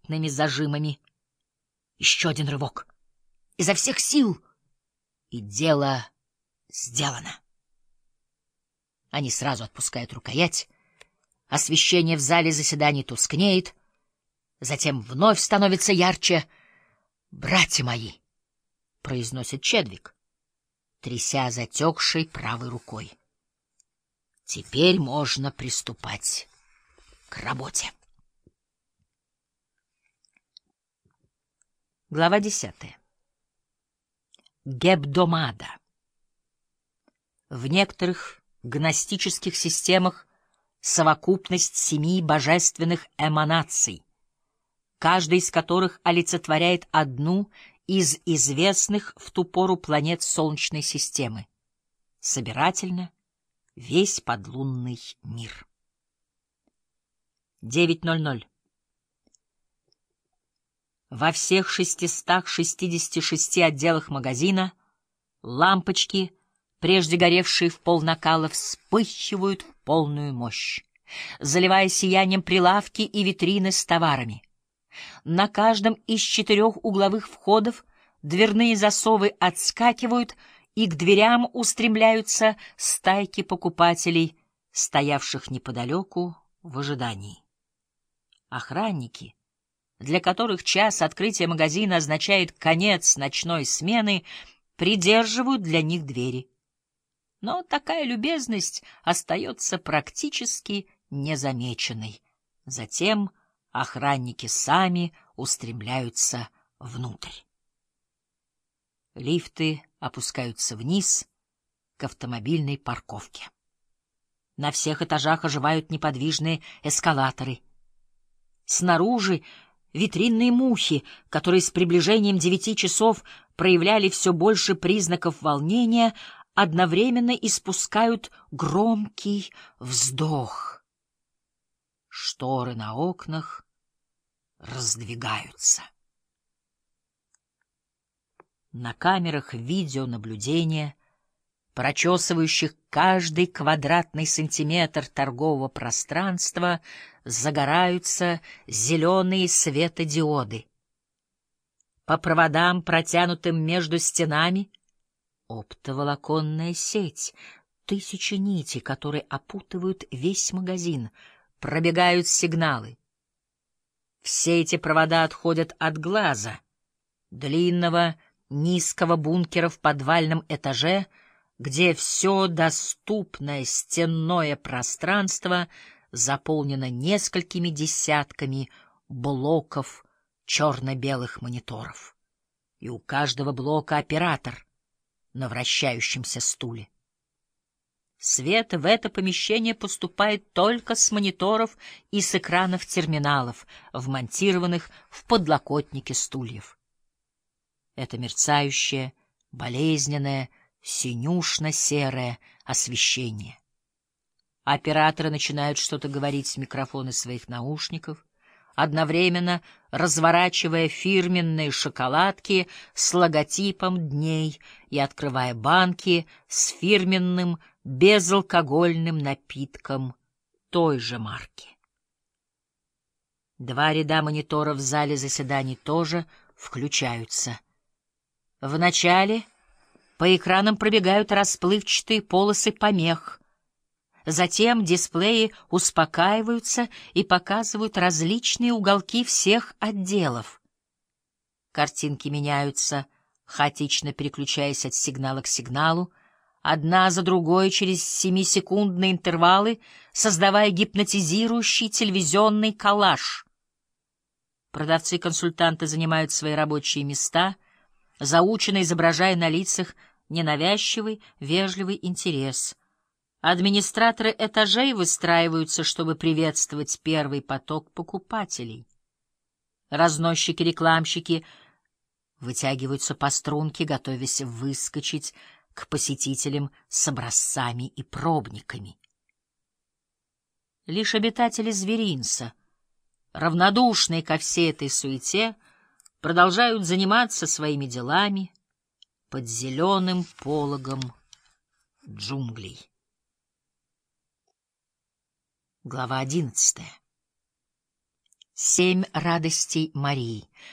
плотными зажимами. Еще один рывок. Изо всех сил. И дело сделано. Они сразу отпускают рукоять. Освещение в зале заседаний тускнеет. Затем вновь становится ярче. «Братья мои!» — произносит Чедвик, тряся затекшей правой рукой. «Теперь можно приступать к работе». Глава 10. Гебдомада. В некоторых гностических системах совокупность 7 божественных эманаций, каждая из которых олицетворяет одну из известных в ту пору планет Солнечной системы, собирательно весь подлунный мир. 9:00. Во всех 666 отделах магазина лампочки, прежде горевшие в пол накала, вспыхивают в полную мощь, заливая сиянием прилавки и витрины с товарами. На каждом из 4 угловых входов дверные засовы отскакивают, и к дверям устремляются стайки покупателей, стоявших неподалеку в ожидании. Охранники, для которых час открытия магазина означает конец ночной смены, придерживают для них двери. Но такая любезность остается практически незамеченной. Затем охранники сами устремляются внутрь. Лифты опускаются вниз к автомобильной парковке. На всех этажах оживают неподвижные эскалаторы. Снаружи витринные мухи, которые с приближением 9 часов проявляли все больше признаков волнения, одновременно испускают громкий вздох. Шторы на окнах раздвигаются. На камерах видеонаблюдения, прочесывающих каждый квадратный сантиметр торгового пространства, загораются зеленые светодиоды. По проводам, протянутым между стенами, оптоволоконная сеть, тысячи нитей, которые опутывают весь магазин, пробегают сигналы. Все эти провода отходят от глаза, длинного низкого бункера в подвальном этаже, где все доступное стенное пространство заполнено несколькими десятками блоков черно-белых мониторов. И у каждого блока оператор на вращающемся стуле. Свет в это помещение поступает только с мониторов и с экранов терминалов, вмонтированных в подлокотники стульев. Это мерцающее, болезненное, синюшно-серое освещение. Операторы начинают что-то говорить в микрофоны своих наушников, одновременно разворачивая фирменные шоколадки с логотипом дней и открывая банки с фирменным безалкогольным напитком той же марки. 2 ряда мониторов в зале заседаний тоже включаются. Вначале по экранам пробегают расплывчатые полосы помех. Затем дисплеи успокаиваются и показывают различные уголки всех отделов. Картинки меняются, хаотично переключаясь от сигнала к сигналу, одна за другой через 7-секундные интервалы, создавая гипнотизирующий телевизионный коллаж. Продавцы и консультанты занимают свои рабочие места, заученно изображая на лицах ненавязчивый, вежливый интерес. Администраторы этажей выстраиваются, чтобы приветствовать первый поток покупателей. Разносчики-рекламщики вытягиваются по струнке, готовясь выскочить к посетителям с образцами и пробниками. Лишь обитатели зверинца, равнодушные ко всей этой суете, продолжают заниматься своими делами под зеленым пологом джунглей. Глава 11. 7 радостей Марии.